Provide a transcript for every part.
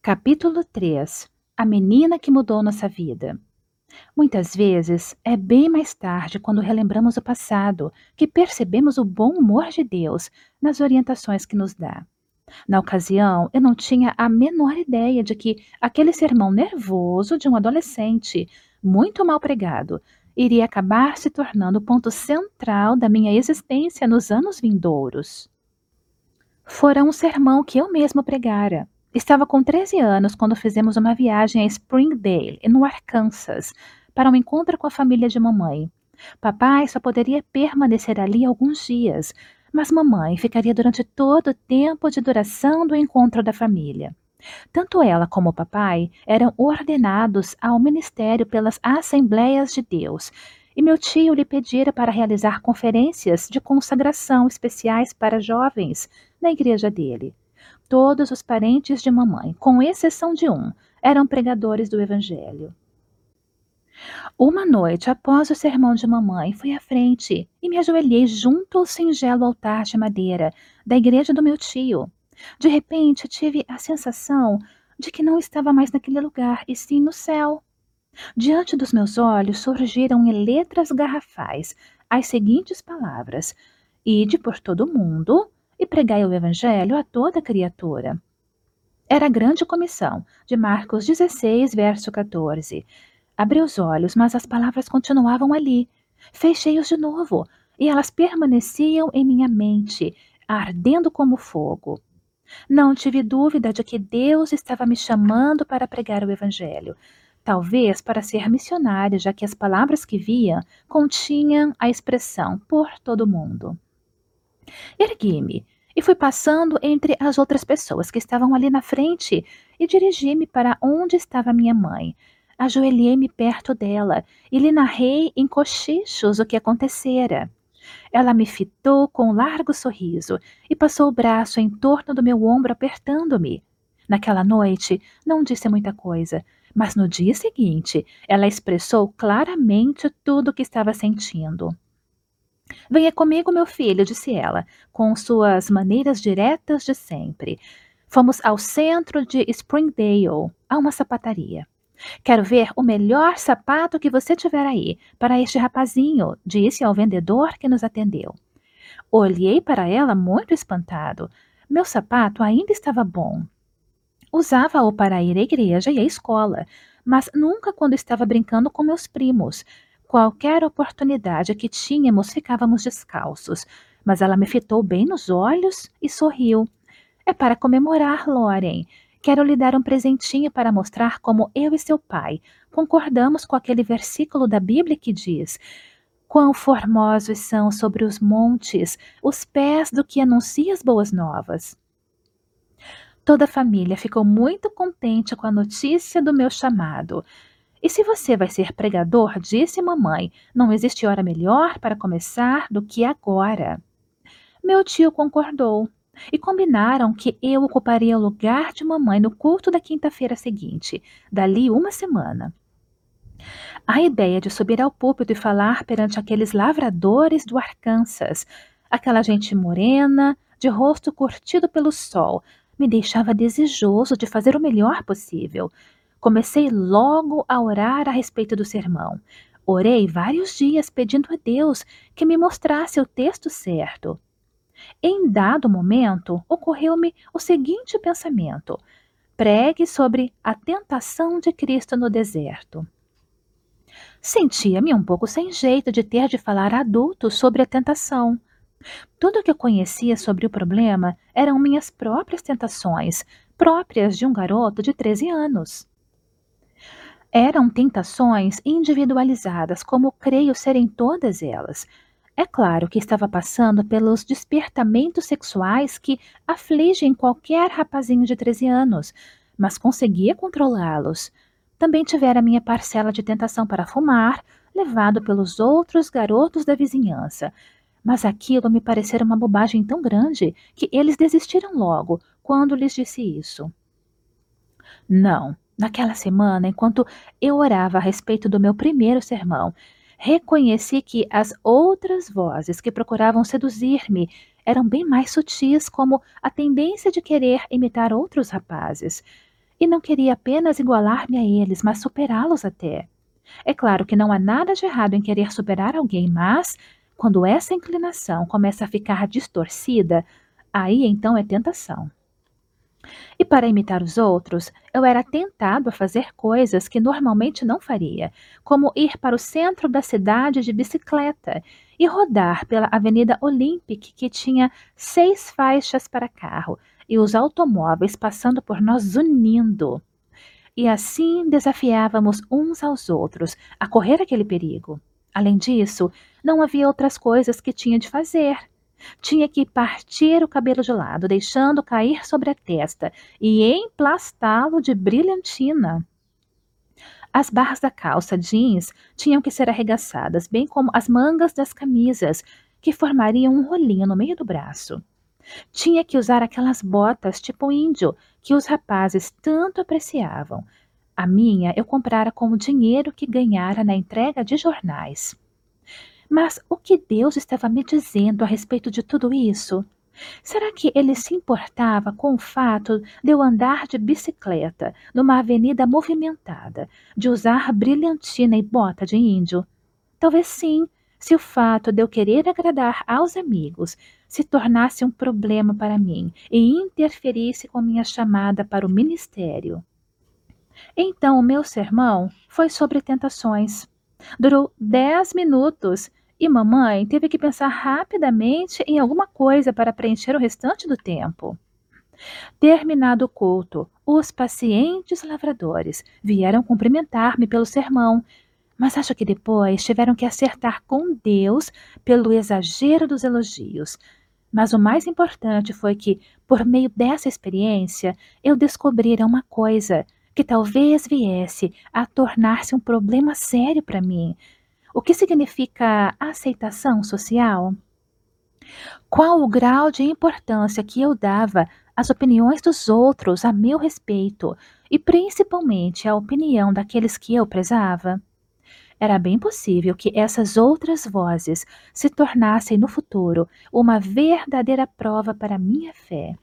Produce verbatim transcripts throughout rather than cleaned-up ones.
Capítulo três. A menina que mudou nossa vida. Muitas vezes é bem mais tarde, quando relembramos o passado, que percebemos o bom humor de Deus nas orientações que nos dá. Na ocasião, eu não tinha a menor ideia de que aquele sermão nervoso de um adolescente, muito mal pregado, iria acabar se tornando o ponto central da minha existência nos anos vindouros. Fora um sermão que eu mesma pregara. Estava com treze anos quando fizemos uma viagem a Springdale, no Arkansas, para um encontro com a família de mamãe. Papai só poderia permanecer ali alguns dias, mas mamãe ficaria durante todo o tempo de duração do encontro da família. Tanto ela como o papai eram ordenados ao ministério pelas Assembleias de Deus, e meu tio lhe pedira para realizar conferências de consagração especiais para jovens na igreja dele. Todos os parentes de mamãe, com exceção de um, eram pregadores do Evangelho. Uma noite, após o sermão de mamãe, fui à frente e me ajoelhei junto ao singelo altar de madeira da igreja do meu tio. De repente, tive a sensação de que não estava mais naquele lugar, e sim no céu. Diante dos meus olhos surgiram em letras garrafais as seguintes palavras: Ide por todo o mundo e pregai o evangelho a toda criatura. Era a grande comissão, de Marcos dezesseis, verso quatorze. Abri os olhos, mas as palavras continuavam ali. Fechei-os de novo, e elas permaneciam em minha mente, ardendo como fogo. Não tive dúvida de que Deus estava me chamando para pregar o Evangelho. Talvez para ser missionária, já que as palavras que via continham a expressão por todo mundo. Ergui-me e fui passando entre as outras pessoas que estavam ali na frente e dirigi-me para onde estava minha mãe. Ajoelhei-me perto dela e lhe narrei em cochichos o que acontecera. Ela me fitou com um largo sorriso e passou o braço em torno do meu ombro, apertando-me. Naquela noite, não disse muita coisa, mas no dia seguinte, ela expressou claramente tudo o que estava sentindo. Venha comigo, meu filho, disse ela, com suas maneiras diretas de sempre. Fomos ao centro de Springdale, a uma sapataria. Quero ver o melhor sapato que você tiver aí para este rapazinho, disse ao vendedor que nos atendeu. Olhei para ela muito espantado. Meu sapato ainda estava bom. Usava-o para ir à igreja e à escola, mas nunca quando estava brincando com meus primos. Qualquer oportunidade que tínhamos, ficávamos descalços. Mas ela me fitou bem nos olhos e sorriu. É para comemorar, Lauren. Quero lhe dar um presentinho para mostrar como eu e seu pai concordamos com aquele versículo da Bíblia que diz: Quão formosos são sobre os montes os pés do que anuncia as boas novas. Toda a família ficou muito contente com a notícia do meu chamado. E se você vai ser pregador, disse mamãe, não existe hora melhor para começar do que agora. Meu tio concordou e combinaram que eu ocuparia o lugar de mamãe no culto da quinta-feira seguinte, dali uma semana. A ideia de subir ao púlpito e falar perante aqueles lavradores do Arkansas, aquela gente morena, de rosto curtido pelo sol, me deixava desejoso de fazer o melhor possível. Comecei logo a orar a respeito do sermão. Orei vários dias pedindo a Deus que me mostrasse o texto certo. Em dado momento, ocorreu-me o seguinte pensamento: pregue sobre a tentação de Cristo no deserto. Sentia-me um pouco sem jeito de ter de falar a adultos sobre a tentação. Tudo o que eu conhecia sobre o problema eram minhas próprias tentações, próprias de um garoto de treze anos. Eram tentações individualizadas, como creio serem todas elas. É claro que estava passando pelos despertamentos sexuais que afligem qualquer rapazinho de treze anos, mas conseguia controlá-los. Também tivera minha parcela de tentação para fumar, levado pelos outros garotos da vizinhança. Mas aquilo me parecera uma bobagem tão grande que eles desistiram logo quando lhes disse isso. Não, naquela semana, enquanto eu orava a respeito do meu primeiro sermão, reconheci que as outras vozes que procuravam seduzir-me eram bem mais sutis, como a tendência de querer imitar outros rapazes. E não queria apenas igualar-me a eles, mas superá-los até. É claro que não há nada de errado em querer superar alguém, mas quando essa inclinação começa a ficar distorcida, aí então é tentação. E para imitar os outros, eu era tentado a fazer coisas que normalmente não faria, como ir para o centro da cidade de bicicleta e rodar pela Avenida Olympic, que tinha seis faixas para carro, e os automóveis passando por nós zunindo. E assim desafiávamos uns aos outros a correr aquele perigo. Além disso, não havia outras coisas que tinha de fazer. Tinha que partir o cabelo de lado, deixando cair sobre a testa e emplastá-lo de brilhantina. As barras da calça jeans tinham que ser arregaçadas, bem como as mangas das camisas, que formariam um rolinho no meio do braço. Tinha que usar aquelas botas tipo índio que os rapazes tanto apreciavam. A minha eu comprara com o dinheiro que ganhara na entrega de jornais. Mas o que Deus estava me dizendo a respeito de tudo isso? Será que ele se importava com o fato de eu andar de bicicleta numa avenida movimentada, de usar brilhantina e bota de índio? Talvez sim, se o fato de eu querer agradar aos amigos se tornasse um problema para mim e interferisse com minha chamada para o ministério. Então, o meu sermão foi sobre tentações. Durou dez minutos e mamãe teve que pensar rapidamente em alguma coisa para preencher o restante do tempo. Terminado o culto, os pacientes lavradores vieram cumprimentar-me pelo sermão, mas acho que depois tiveram que acertar com Deus pelo exagero dos elogios. Mas o mais importante foi que, por meio dessa experiência, eu descobrira uma coisa que talvez viesse a tornar-se um problema sério para mim. O que significa aceitação social? Qual o grau de importância que eu dava às opiniões dos outros a meu respeito, e principalmente à opinião daqueles que eu prezava? Era bem possível que essas outras vozes se tornassem no futuro uma verdadeira prova para minha fé.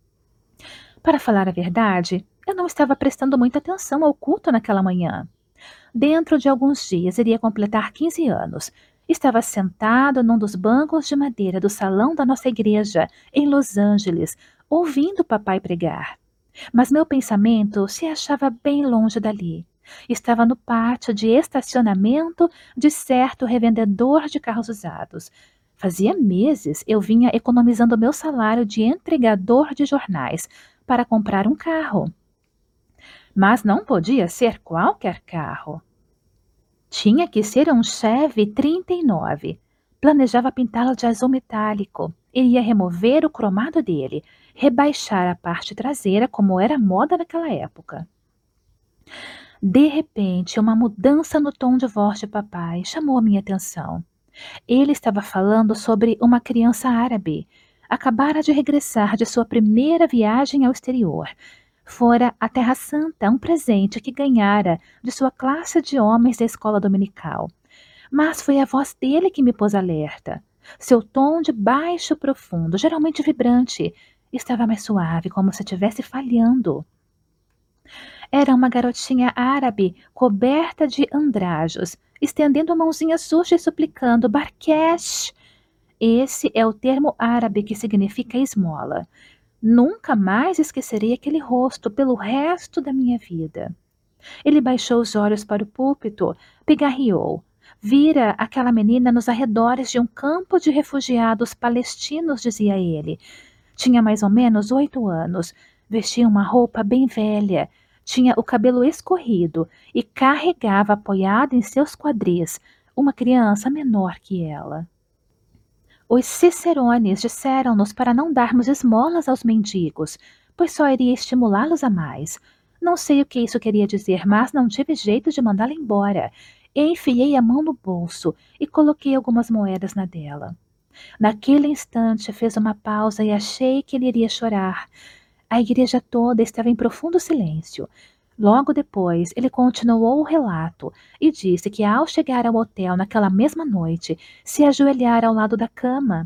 Para falar a verdade, eu não estava prestando muita atenção ao culto naquela manhã. Dentro de alguns dias iria completar quinze anos. Estava sentado num dos bancos de madeira do salão da nossa igreja, em Los Angeles, ouvindo papai pregar. Mas meu pensamento se achava bem longe dali. Estava no pátio de estacionamento de certo revendedor de carros usados. Fazia meses eu vinha economizando meu salário de entregador de jornais para comprar um carro. Mas não podia ser qualquer carro. Tinha que ser um Chevy trinta e nove. Planejava pintá-lo de azul metálico. Iria remover o cromado dele, rebaixar a parte traseira como era moda naquela época. De repente, uma mudança no tom de voz de papai chamou a minha atenção. Ele estava falando sobre uma criança árabe. Acabara de regressar de sua primeira viagem ao exterior. Fora a Terra Santa, um presente que ganhara de sua classe de homens da escola dominical. Mas foi a voz dele que me pôs alerta. Seu tom de baixo profundo, geralmente vibrante, estava mais suave, como se estivesse falhando. Era uma garotinha árabe coberta de andrajos, estendendo a mãozinha suja e suplicando Barkesh. Esse é o termo árabe que significa esmola. Nunca mais esquecerei aquele rosto pelo resto da minha vida. Ele baixou os olhos para o púlpito, pigarreou. Vira aquela menina nos arredores de um campo de refugiados palestinos, dizia ele. Tinha mais ou menos oito anos, vestia uma roupa bem velha, tinha o cabelo escorrido e carregava apoiada em seus quadris uma criança menor que ela. Os cicerones disseram-nos para não darmos esmolas aos mendigos, pois só iria estimulá-los a mais. Não sei o que isso queria dizer, mas não tive jeito de mandá-la embora. Enfiei a mão no bolso e coloquei algumas moedas na dela. Naquele instante fez uma pausa e achei que ele iria chorar. A igreja toda estava em profundo silêncio. Logo depois, ele continuou o relato e disse que ao chegar ao hotel naquela mesma noite, se ajoelhara ao lado da cama.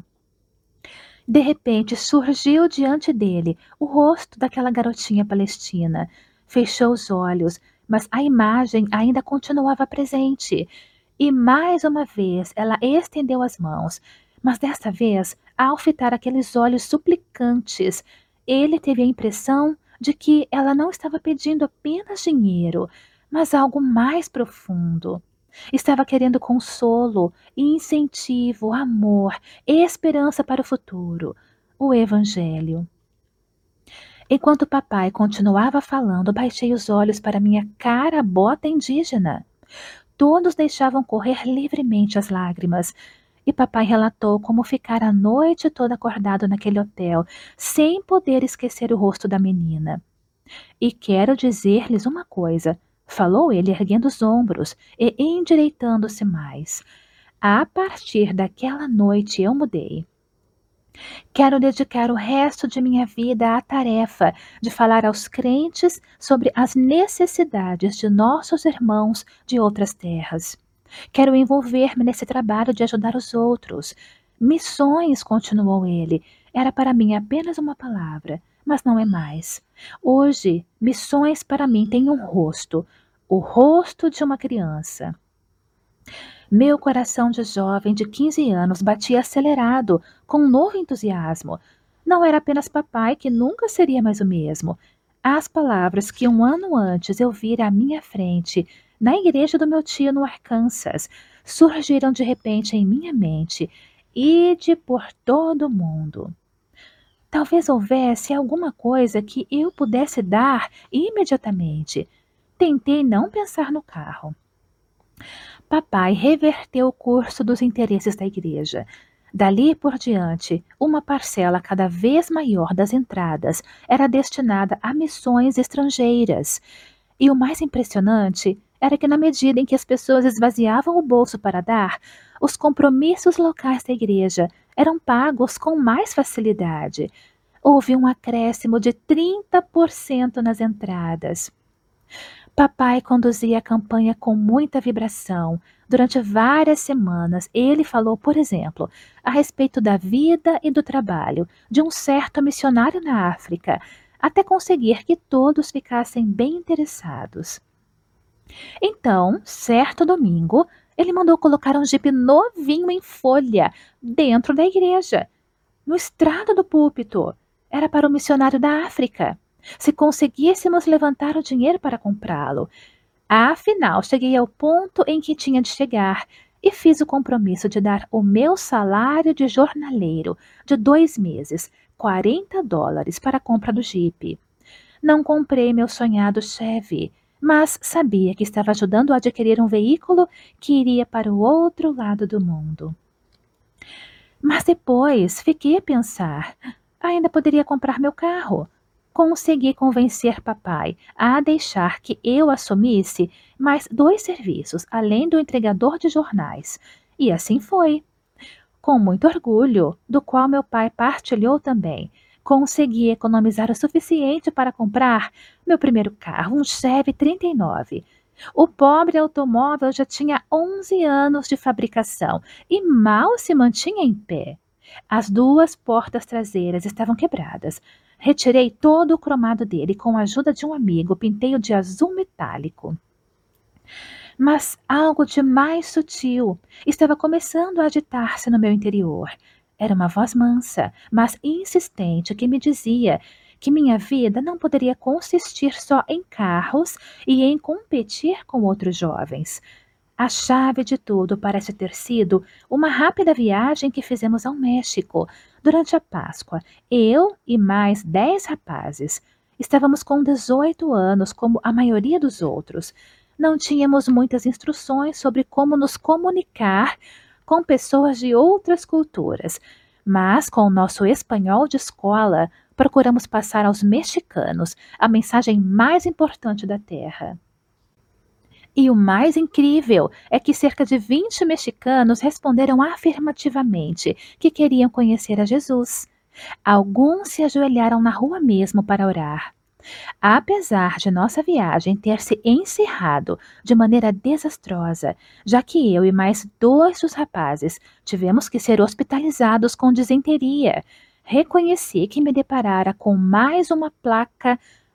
De repente surgiu diante dele o rosto daquela garotinha palestina. Fechou os olhos, mas a imagem ainda continuava presente. E mais uma vez ela estendeu as mãos, mas desta vez, ao fitar aqueles olhos suplicantes, ele teve a impressão de que ela não estava pedindo apenas dinheiro, mas algo mais profundo. Estava querendo consolo, incentivo, amor, esperança para o futuro, o Evangelho. Enquanto papai continuava falando, baixei os olhos para minha cara bota indígena. Todos deixavam correr livremente as lágrimas. E papai relatou como ficara a noite toda acordado naquele hotel, sem poder esquecer o rosto da menina. E quero dizer-lhes uma coisa, falou ele erguendo os ombros e endireitando-se mais. A partir daquela noite eu mudei. Quero dedicar o resto de minha vida à tarefa de falar aos crentes sobre as necessidades de nossos irmãos de outras terras. Quero envolver-me nesse trabalho de ajudar os outros. Missões, continuou ele, era para mim apenas uma palavra, mas não é mais. Hoje, missões para mim têm um rosto, o rosto de uma criança. Meu coração de jovem de quinze anos batia acelerado, com um novo entusiasmo. Não era apenas papai, que nunca seria mais o mesmo. As palavras que um ano antes eu vira à minha frente, na igreja do meu tio no Arkansas, surgiram de repente em minha mente. Ide por todo o mundo. Talvez houvesse alguma coisa que eu pudesse dar imediatamente. Tentei não pensar no carro. Papai reverteu o curso dos interesses da igreja. Dali por diante, uma parcela cada vez maior das entradas era destinada a missões estrangeiras. E o mais impressionante era que, na medida em que as pessoas esvaziavam o bolso para dar, os compromissos locais da igreja eram pagos com mais facilidade. Houve um acréscimo de trinta por cento nas entradas. Papai conduzia a campanha com muita vibração. Durante várias semanas, ele falou, por exemplo, a respeito da vida e do trabalho de um certo missionário na África, até conseguir que todos ficassem bem interessados. Então, certo domingo, ele mandou colocar um jipe novinho em folha dentro da igreja, no estrado do púlpito. Era para o missionário da África. Se conseguíssemos levantar o dinheiro para comprá-lo. Afinal, cheguei ao ponto em que tinha de chegar e fiz o compromisso de dar o meu salário de jornaleiro de dois meses, quarenta dólares, para a compra do jipe. Não comprei meu sonhado Chevy, mas sabia que estava ajudando a adquirir um veículo que iria para o outro lado do mundo. Mas depois fiquei a pensar, ainda poderia comprar meu carro. Consegui convencer papai a deixar que eu assumisse mais dois serviços, além do entregador de jornais. E assim foi. Com muito orgulho, do qual meu pai partilhou também, consegui economizar o suficiente para comprar meu primeiro carro, um Chevy trinta e nove. O pobre automóvel já tinha onze anos de fabricação e mal se mantinha em pé. As duas portas traseiras estavam quebradas. Retirei todo o cromado dele e, com a ajuda de um amigo, pintei-o de azul metálico. Mas algo de mais sutil estava começando a agitar-se no meu interior. Era uma voz mansa, mas insistente, que me dizia que minha vida não poderia consistir só em carros e em competir com outros jovens. A chave de tudo parece ter sido uma rápida viagem que fizemos ao México durante a Páscoa. Eu e mais dez rapazes. Estávamos com dezoito anos, como a maioria dos outros. Não tínhamos muitas instruções sobre como nos comunicar com pessoas de outras culturas, mas com o nosso espanhol de escola, procuramos passar aos mexicanos a mensagem mais importante da terra. E o mais incrível é que cerca de vinte mexicanos responderam afirmativamente que queriam conhecer a Jesus. Alguns se ajoelharam na rua mesmo para orar. Apesar de nossa viagem ter se encerrado de maneira desastrosa, já que eu e mais dois dos rapazes tivemos que ser hospitalizados com disenteria, reconheci que me deparara com mais uma placa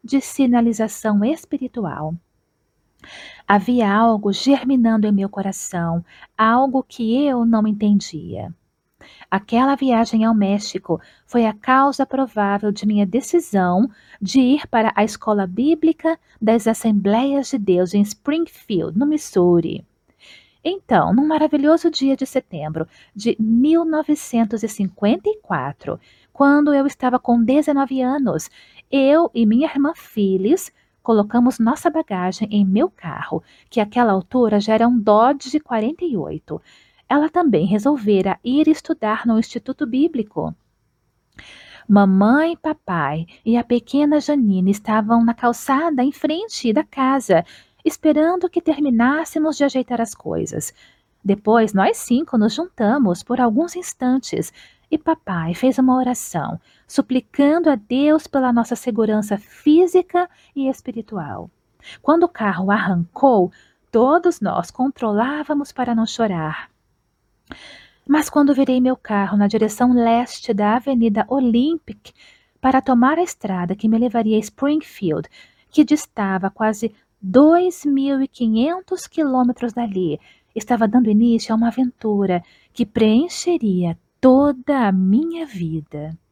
de sinalização espiritual. Havia algo germinando em meu coração, algo que eu não entendia. Aquela viagem ao México foi a causa provável de minha decisão de ir para a escola bíblica das Assembleias de Deus em Springfield, no Missouri. Então, num maravilhoso dia de setembro de mil novecentos e cinquenta e quatro, quando eu estava com dezenove anos, eu e minha irmã Phyllis colocamos nossa bagagem em meu carro, que àquela altura já era um Dodge quarenta e oito. Ela também resolvera ir estudar no Instituto Bíblico. Mamãe, papai e a pequena Janine estavam na calçada em frente da casa, esperando que terminássemos de ajeitar as coisas. Depois, nós cinco nos juntamos por alguns instantes e papai fez uma oração, suplicando a Deus pela nossa segurança física e espiritual. Quando o carro arrancou, todos nós controlávamos para não chorar. Mas quando virei meu carro na direção leste da Avenida Olympic para tomar a estrada que me levaria a Springfield, que distava quase dois mil e quinhentos quilômetros dali, estava dando início a uma aventura que preencheria toda a minha vida.